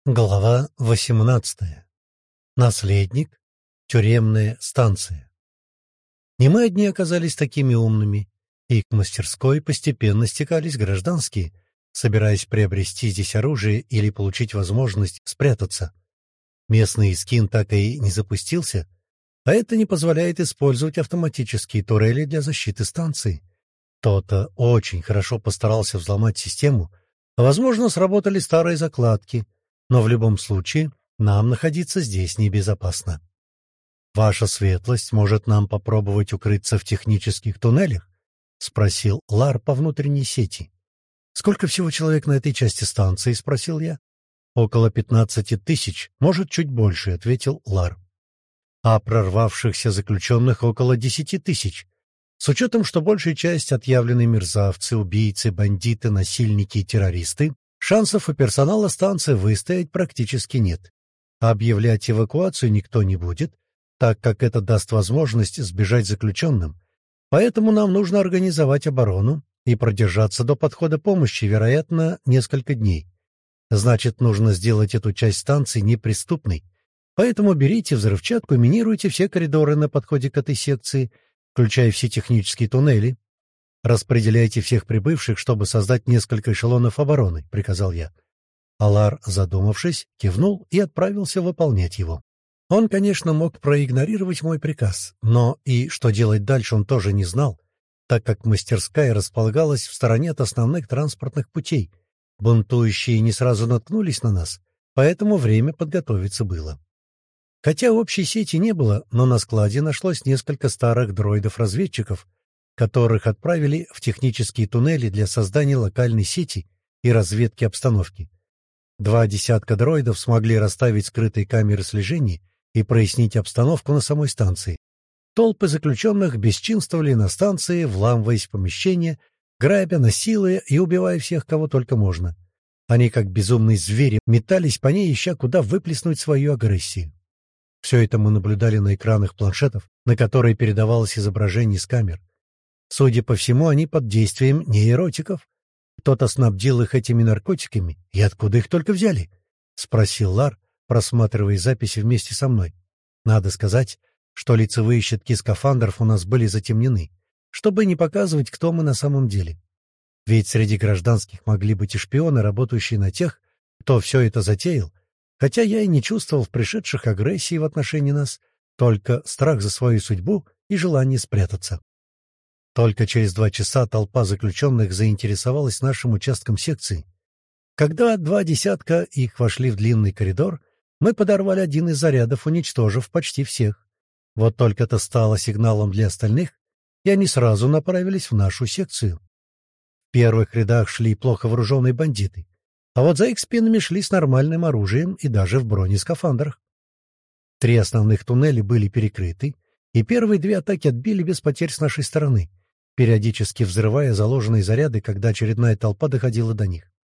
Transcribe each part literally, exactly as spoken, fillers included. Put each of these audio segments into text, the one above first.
Глава восемнадцатая. Наследник. Тюремная станция. Не мы одни оказались такими умными, и к мастерской постепенно стекались гражданские, собираясь приобрести здесь оружие или получить возможность спрятаться. Местный скин так и не запустился, а это не позволяет использовать автоматические турели для защиты станции. Кто-то очень хорошо постарался взломать систему, а, возможно, сработали старые закладки, но в любом случае нам находиться здесь небезопасно. «Ваша светлость может нам попробовать укрыться в технических туннелях?» — спросил Лар по внутренней сети. «Сколько всего человек на этой части станции?» — спросил я. «Около пятнадцати тысяч, может, чуть больше», — ответил Лар. «А прорвавшихся заключенных около десяти тысяч. С учетом, что большая часть — отъявленные мерзавцы, убийцы, бандиты, насильники и террористы, шансов у персонала станции выстоять практически нет. А объявлять эвакуацию никто не будет, так как это даст возможность сбежать заключенным. Поэтому нам нужно организовать оборону и продержаться до подхода помощи, вероятно, несколько дней. Значит, нужно сделать эту часть станции неприступной. Поэтому берите взрывчатку и минируйте все коридоры на подходе к этой секции, включая все технические туннели. «Распределяйте всех прибывших, чтобы создать несколько эшелонов обороны», — приказал я. Алар, задумавшись, кивнул и отправился выполнять его. Он, конечно, мог проигнорировать мой приказ, но и что делать дальше он тоже не знал, так как мастерская располагалась в стороне от основных транспортных путей. Бунтующие не сразу наткнулись на нас, поэтому время подготовиться было. Хотя общей сети не было, но на складе нашлось несколько старых дроидов-разведчиков, которых отправили в технические туннели для создания локальной сети и разведки обстановки. Два десятка дроидов смогли расставить скрытые камеры слежения и прояснить обстановку на самой станции. Толпы заключенных бесчинствовали на станции, вламываясь в помещения, грабя, насилуя и убивая всех, кого только можно. Они, как безумные звери, метались по ней, ища куда выплеснуть свою агрессию. Все это мы наблюдали на экранах планшетов, на которые передавалось изображение с камер. Судя по всему, они под действием нейротиков. Кто-то снабдил их этими наркотиками, и откуда их только взяли? — спросил Лар, просматривая записи вместе со мной. Надо сказать, что лицевые щитки скафандров у нас были затемнены, чтобы не показывать, кто мы на самом деле. Ведь среди гражданских могли быть и шпионы, работающие на тех, кто все это затеял, хотя я и не чувствовал в пришедших агрессии в отношении нас, только страх за свою судьбу и желание спрятаться. Только через два часа толпа заключенных заинтересовалась нашим участком секции. Когда два десятка их вошли в длинный коридор, мы подорвали один из зарядов, уничтожив почти всех. Вот только это стало сигналом для остальных, и они сразу направились в нашу секцию. В первых рядах шли плохо вооруженные бандиты, а вот за их спинами шли с нормальным оружием и даже в бронескафандрах. Три основных туннеля были перекрыты, и первые две атаки отбили без потерь с нашей стороны, периодически взрывая заложенные заряды, когда очередная толпа доходила до них.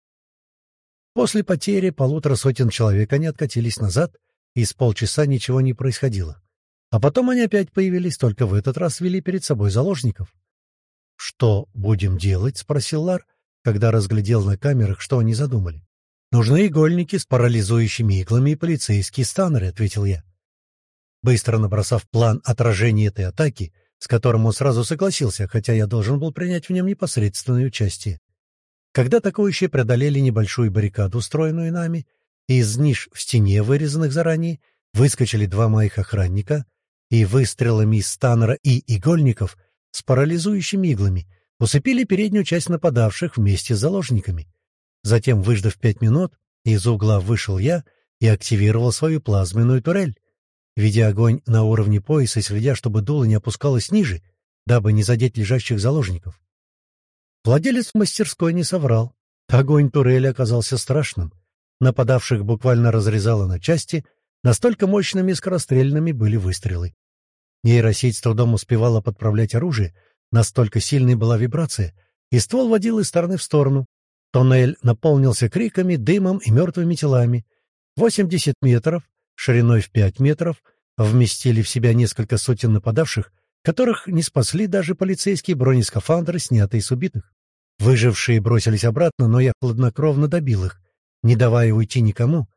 После потери полутора сотен человек они откатились назад, и с полчаса ничего не происходило. А потом они опять появились, только в этот раз вели перед собой заложников. «Что будем делать?» — спросил Лар, когда разглядел на камерах, что они задумали. «Нужны игольники с парализующими иглами и полицейские станеры», — ответил я. Быстро набросав план отражения этой атаки, с которым он сразу согласился, хотя я должен был принять в нем непосредственное участие. Когда атакующие преодолели небольшую баррикаду, устроенную нами, и из ниш в стене, вырезанных заранее, выскочили два моих охранника и выстрелами из станера и игольников с парализующими иглами усыпили переднюю часть нападавших вместе с заложниками. Затем, выждав пять минут, из угла вышел я и активировал свою плазменную турель, ведя огонь на уровне пояса и следя, чтобы дуло не опускалось ниже, дабы не задеть лежащих заложников. Владелец мастерской не соврал. Огонь турели оказался страшным. Нападавших буквально разрезало на части, настолько мощными и скорострельными были выстрелы. Нейросеть с трудом успевала подправлять оружие, настолько сильной была вибрация, и ствол водил из стороны в сторону. Тоннель наполнился криками, дымом и мертвыми телами. восемьдесят метров, шириной в пять метров, вместили в себя несколько сотен нападавших, которых не спасли даже полицейские бронескафандры, снятые с убитых. Выжившие бросились обратно, но я хладнокровно добил их, не давая уйти никому.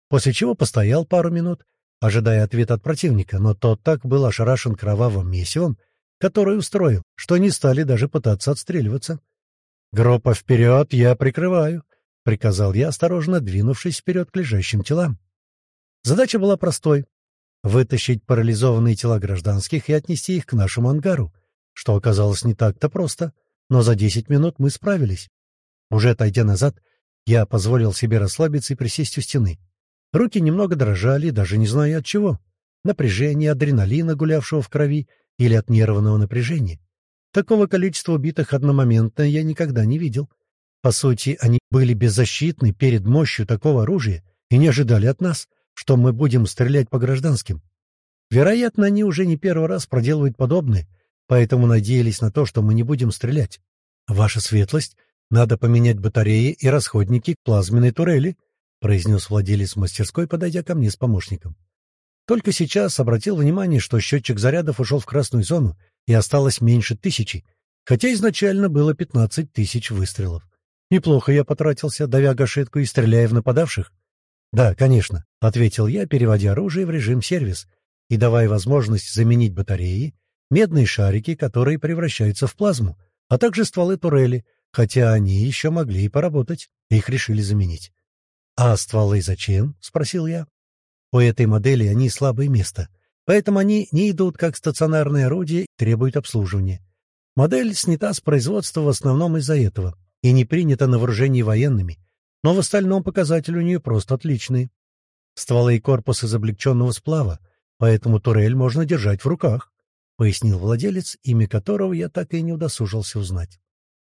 после чего постоял пару минут, ожидая ответа от противника, но тот так был ошарашен кровавым месивом, которое устроил, что не стали даже пытаться отстреливаться. «Группа вперед, я прикрываю», — приказал я, осторожно двинувшись вперед к лежащим телам. Задача была простой — вытащить парализованные тела гражданских и отнести их к нашему ангару, что оказалось не так-то просто, но за десять минут мы справились. Уже отойдя назад, я позволил себе расслабиться и присесть у стены. Руки немного дрожали, даже не знаю от чего. Напряжение, адреналина, гулявшего в крови, или от нервного напряжения. Такого количества убитых одномоментно я никогда не видел. По сути, они были беззащитны перед мощью такого оружия и не ожидали от нас, что мы будем стрелять по гражданским. Вероятно, они уже не первый раз проделывают подобное, поэтому надеялись на то, что мы не будем стрелять. «Ваша светлость, надо поменять батареи и расходники к плазменной турели», произнес владелец мастерской, подойдя ко мне с помощником. Только сейчас обратил внимание, что счетчик зарядов ушел в красную зону и осталось меньше тысячи, хотя изначально было пятнадцать тысяч выстрелов. Неплохо я потратился, давя гашетку и стреляя в нападавших. «Да, конечно», — ответил я, переводя оружие в режим сервис и давая возможность заменить батареи, медные шарики, которые превращаются в плазму, а также стволы турели, хотя они еще могли и поработать, их решили заменить. «А стволы зачем?» — спросил я. «У этой модели они слабое место, поэтому они не идут как стационарное орудие и требуют обслуживания. Модель снята с производства в основном из-за этого и не принята на вооружении военными, но в остальном показатели у нее просто отличные. Стволы и корпус из облегченного сплава, поэтому турель можно держать в руках», — пояснил владелец, имя которого я так и не удосужился узнать.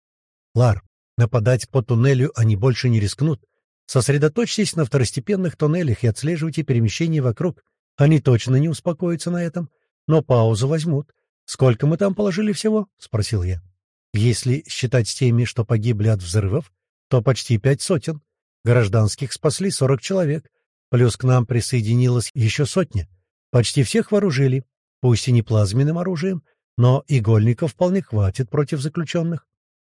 «Лар, нападать по туннелю они больше не рискнут. Сосредоточьтесь на второстепенных туннелях и отслеживайте перемещение вокруг. Они точно не успокоятся на этом, но паузу возьмут. Сколько мы там положили всего?» — спросил я. «Если считать с теми, что погибли от взрывов, то почти пять сотен. Гражданских спасли сорок человек, плюс к нам присоединилась еще сотня. Почти всех вооружили, пусть и не плазменным оружием, но игольников вполне хватит против заключенных».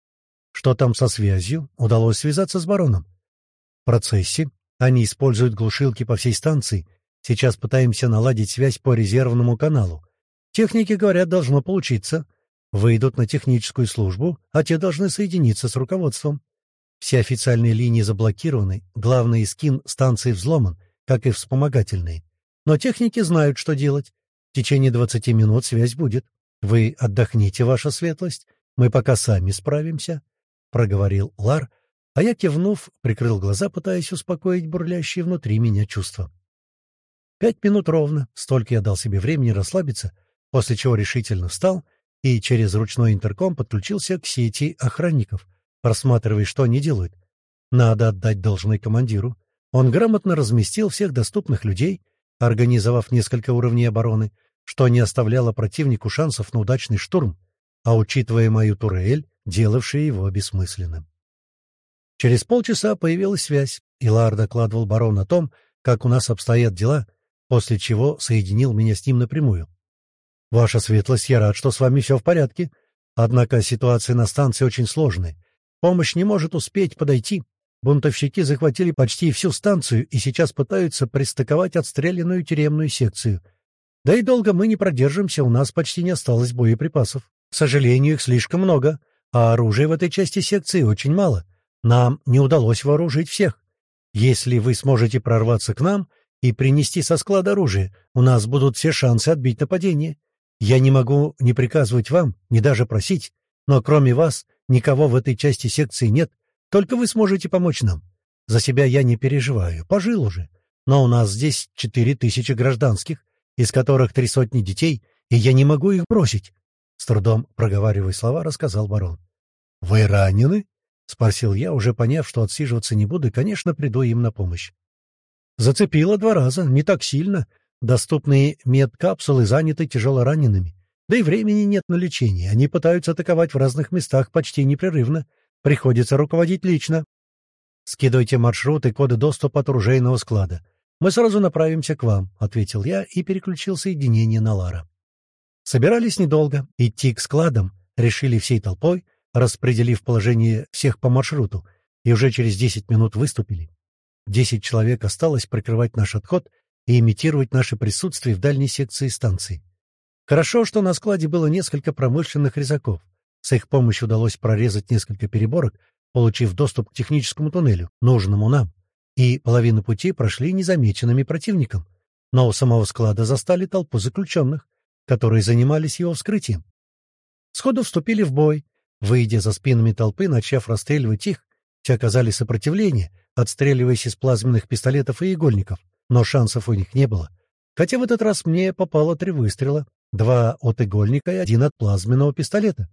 «Что там со связью? Удалось связаться с бароном?» «В процессе. Они используют глушилки по всей станции. Сейчас пытаемся наладить связь по резервному каналу. Техники говорят, должно получиться. Выйдут на техническую службу, а те должны соединиться с руководством. Все официальные линии заблокированы, главный скин станции взломан, как и вспомогательные. Но техники знают, что делать. В течение двадцати минут связь будет. Вы отдохните, ваша светлость. Мы пока сами справимся», — проговорил Лар, а я, кивнув, прикрыл глаза, пытаясь успокоить бурлящие внутри меня чувства. Пять минут ровно, столько я дал себе времени расслабиться, после чего решительно встал и через ручной интерком подключился к сети охранников, просматривая, что они делают. Надо отдать должное командиру. Он грамотно разместил всех доступных людей, организовав несколько уровней обороны, что не оставляло противнику шансов на удачный штурм, а, учитывая мою турель, делавший его бессмысленным. Через полчаса появилась связь, и Лар докладывал барону о том, как у нас обстоят дела, после чего соединил меня с ним напрямую. «Ваша светлость, я рад, что с вами все в порядке. Однако ситуация на станции очень сложная. Помощь не может успеть подойти. Бунтовщики захватили почти всю станцию и сейчас пытаются пристыковать отстрелянную тюремную секцию. Да и долго мы не продержимся, у нас почти не осталось боеприпасов. К сожалению, их слишком много, а оружия в этой части секции очень мало. Нам не удалось вооружить всех. Если вы сможете прорваться к нам и принести со склада оружие, у нас будут все шансы отбить нападение. Я не могу ни приказывать вам, ни даже просить, но кроме вас никого в этой части секции нет, только вы сможете помочь нам. За себя я не переживаю, пожил уже, но у нас здесь четыре тысячи гражданских, из которых три сотни детей, и я не могу их бросить», — с трудом проговаривая слова, рассказал барон. «Вы ранены?» — спросил я, уже поняв, что отсиживаться не буду, и, конечно, приду им на помощь. «Зацепило два раза, не так сильно. Доступные медкапсулы заняты тяжелоранеными. Да и времени нет на лечение. Они пытаются атаковать в разных местах почти непрерывно. Приходится руководить лично. Скидывайте маршрут и коды доступа от оружейного склада. Мы сразу направимся к вам», — ответил я и переключил соединение на Лара. Собирались недолго. Идти к складам решили всей толпой, распределив положение всех по маршруту, и уже через десять минут выступили. Десять человек осталось прикрывать наш отход и имитировать наше присутствие в дальней секции станции. Хорошо, что на складе было несколько промышленных резаков. С их помощью удалось прорезать несколько переборок, получив доступ к техническому туннелю, нужному нам, и половину пути прошли незамеченными противником. Но у самого склада застали толпу заключенных, которые занимались его вскрытием. Сходу вступили в бой, выйдя за спинами толпы, начав расстреливать их, те оказали сопротивление, отстреливаясь из плазменных пистолетов и игольников, но шансов у них не было. Хотя в этот раз мне попало три выстрела, два от игольника и один от плазменного пистолета.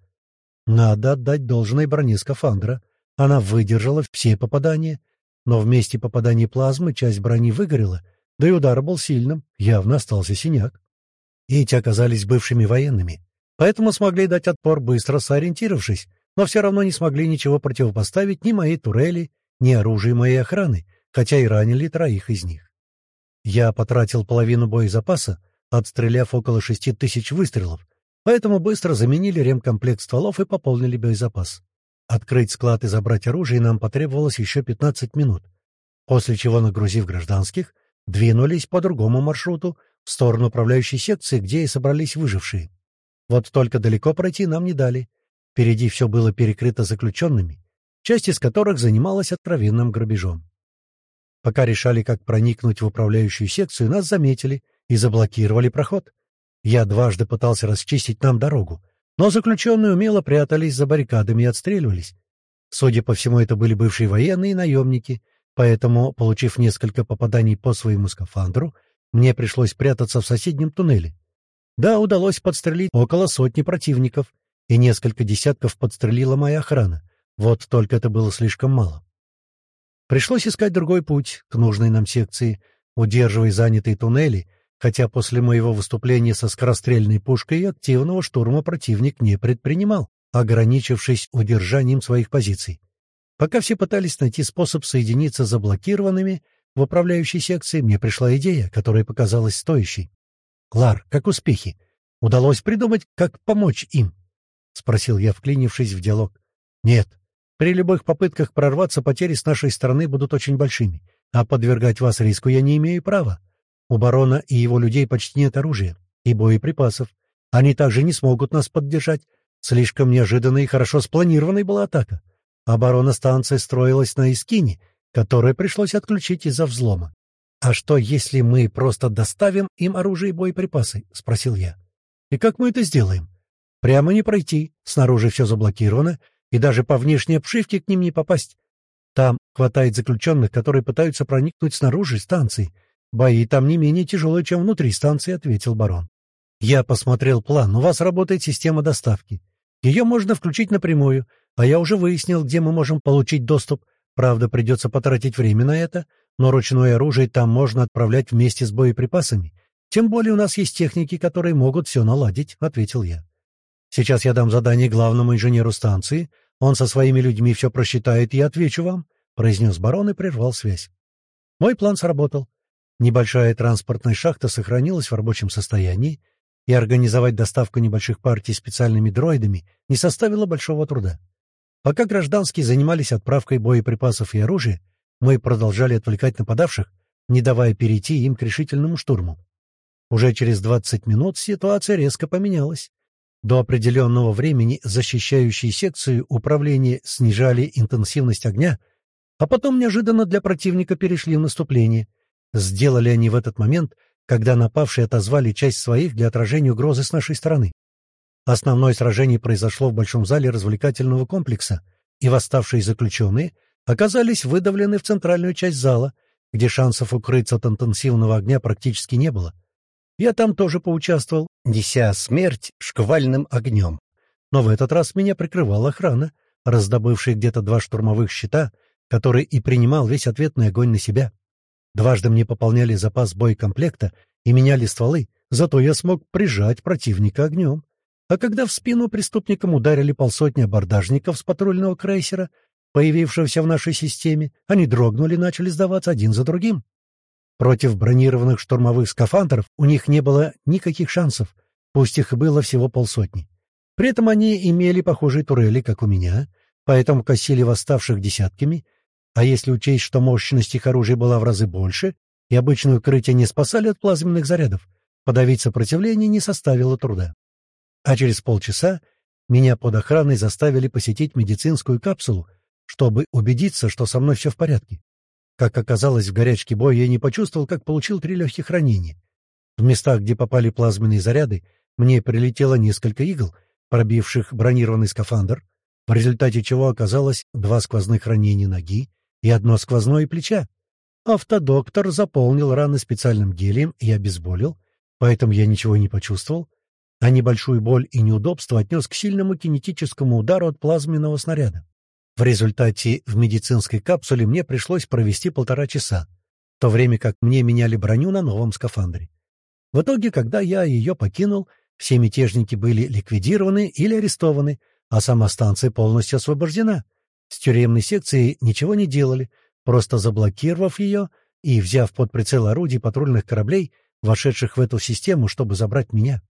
Надо отдать должное броне скафандра. Она выдержала все попадания, но в месте попадания плазмы часть брони выгорела, да и удар был сильным, явно остался синяк. Эти оказались бывшими военными, поэтому смогли дать отпор, быстро сориентировавшись, но все равно не смогли ничего противопоставить ни моей турели, ни оружию моей охраны, хотя и ранили троих из них. Я потратил половину боезапаса, отстреляв около шести тысяч выстрелов, поэтому быстро заменили ремкомплект стволов и пополнили боезапас. Открыть склад и забрать оружие нам потребовалось еще пятнадцать минут, после чего, нагрузив гражданских, двинулись по другому маршруту в сторону управляющей секции, где и собрались выжившие. Вот только далеко пройти нам не дали. Впереди все было перекрыто заключенными, часть из которых занималась откровенным грабежом. Пока решали, как проникнуть в управляющую секцию, нас заметили и заблокировали проход. Я дважды пытался расчистить нам дорогу, но заключенные умело прятались за баррикадами и отстреливались. Судя по всему, это были бывшие военные и наемники, поэтому, получив несколько попаданий по своему скафандру, мне пришлось прятаться в соседнем туннеле. Да, удалось подстрелить около сотни противников, и несколько десятков подстрелила моя охрана. Вот только это было слишком мало. Пришлось искать другой путь к нужной нам секции, удерживая занятые туннели, хотя после моего выступления со скорострельной пушкой активного штурма противник не предпринимал, ограничившись удержанием своих позиций. Пока все пытались найти способ соединиться с заблокированными в управляющей секции, мне пришла идея, которая показалась стоящей. «Лар, как успехи? Удалось придумать, как помочь им?» — спросил я, вклинившись в диалог. «Нет. При любых попытках прорваться потери с нашей стороны будут очень большими, а подвергать вас риску я не имею права. У барона и его людей почти нет оружия и боеприпасов. Они также не смогут нас поддержать. Слишком неожиданной и хорошо спланированной была атака. Оборона станции строилась на Искине, которую пришлось отключить из-за взлома. «А что, если мы просто доставим им оружие и боеприпасы?» — спросил я. «И как мы это сделаем? Прямо не пройти, снаружи все заблокировано, и даже по внешней обшивке к ним не попасть. Там хватает заключенных, которые пытаются проникнуть снаружи станции. Бои там не менее тяжелые, чем внутри станции», — ответил барон. «Я посмотрел план. У вас работает система доставки. Ее можно включить напрямую, а я уже выяснил, где мы можем получить доступ. Правда, придется потратить время на это, но ручное оружие там можно отправлять вместе с боеприпасами. Тем более у нас есть техники, которые могут все наладить», — ответил я. «Сейчас я дам задание главному инженеру станции. Он со своими людьми все просчитает, и я отвечу вам», — произнес барон и прервал связь. Мой план сработал. Небольшая транспортная шахта сохранилась в рабочем состоянии, и организовать доставку небольших партий специальными дроидами не составило большого труда. Пока гражданские занимались отправкой боеприпасов и оружия, мы продолжали отвлекать нападавших, не давая перейти им к решительному штурму. Уже через двадцать минут ситуация резко поменялась. До определенного времени защищающие секцию управления снижали интенсивность огня, а потом неожиданно для противника перешли в наступление. Сделали они в этот момент, когда напавшие отозвали часть своих для отражения угрозы с нашей стороны. Основное сражение произошло в большом зале развлекательного комплекса, и восставшие заключенные оказались выдавлены в центральную часть зала, где шансов укрыться от интенсивного огня практически не было. Я там тоже поучаствовал, неся смерть шквальным огнем. Но в этот раз меня прикрывала охрана, раздобывшая где-то два штурмовых щита, который и принимал весь ответный огонь на себя. Дважды мне пополняли запас боекомплекта и меняли стволы, зато я смог прижать противника огнем. А когда в спину преступникам ударили полсотни абордажников с патрульного крейсера, появившегося в нашей системе, они дрогнули и начали сдаваться один за другим. Против бронированных штурмовых скафандров у них не было никаких шансов, пусть их и было всего полсотни. При этом они имели похожие турели, как у меня, поэтому косили восставших десятками, А если учесть, что мощность их оружия была в разы больше, и обычные укрытия не спасали от плазменных зарядов, подавить сопротивление не составило труда. А через полчаса меня под охраной заставили посетить медицинскую капсулу, чтобы убедиться, что со мной все в порядке. Как оказалось, в горячке боя я не почувствовал, как получил три легких ранения. В местах, где попали плазменные заряды, мне прилетело несколько игл, пробивших бронированный скафандр, в результате чего оказалось два сквозных ранения ноги и одно сквозное плеча. Автодоктор заполнил раны специальным гелием и обезболил, поэтому я ничего не почувствовал, а небольшую боль и неудобство отнес к сильному кинетическому удару от плазменного снаряда. В результате в медицинской капсуле мне пришлось провести полтора часа, в то время как мне меняли броню на новом скафандре. В итоге, когда я ее покинул, все мятежники были ликвидированы или арестованы, а сама станция полностью освобождена. С тюремной секцией ничего не делали, просто заблокировав ее и взяв под прицел орудий патрульных кораблей, вошедших в эту систему, чтобы забрать меня.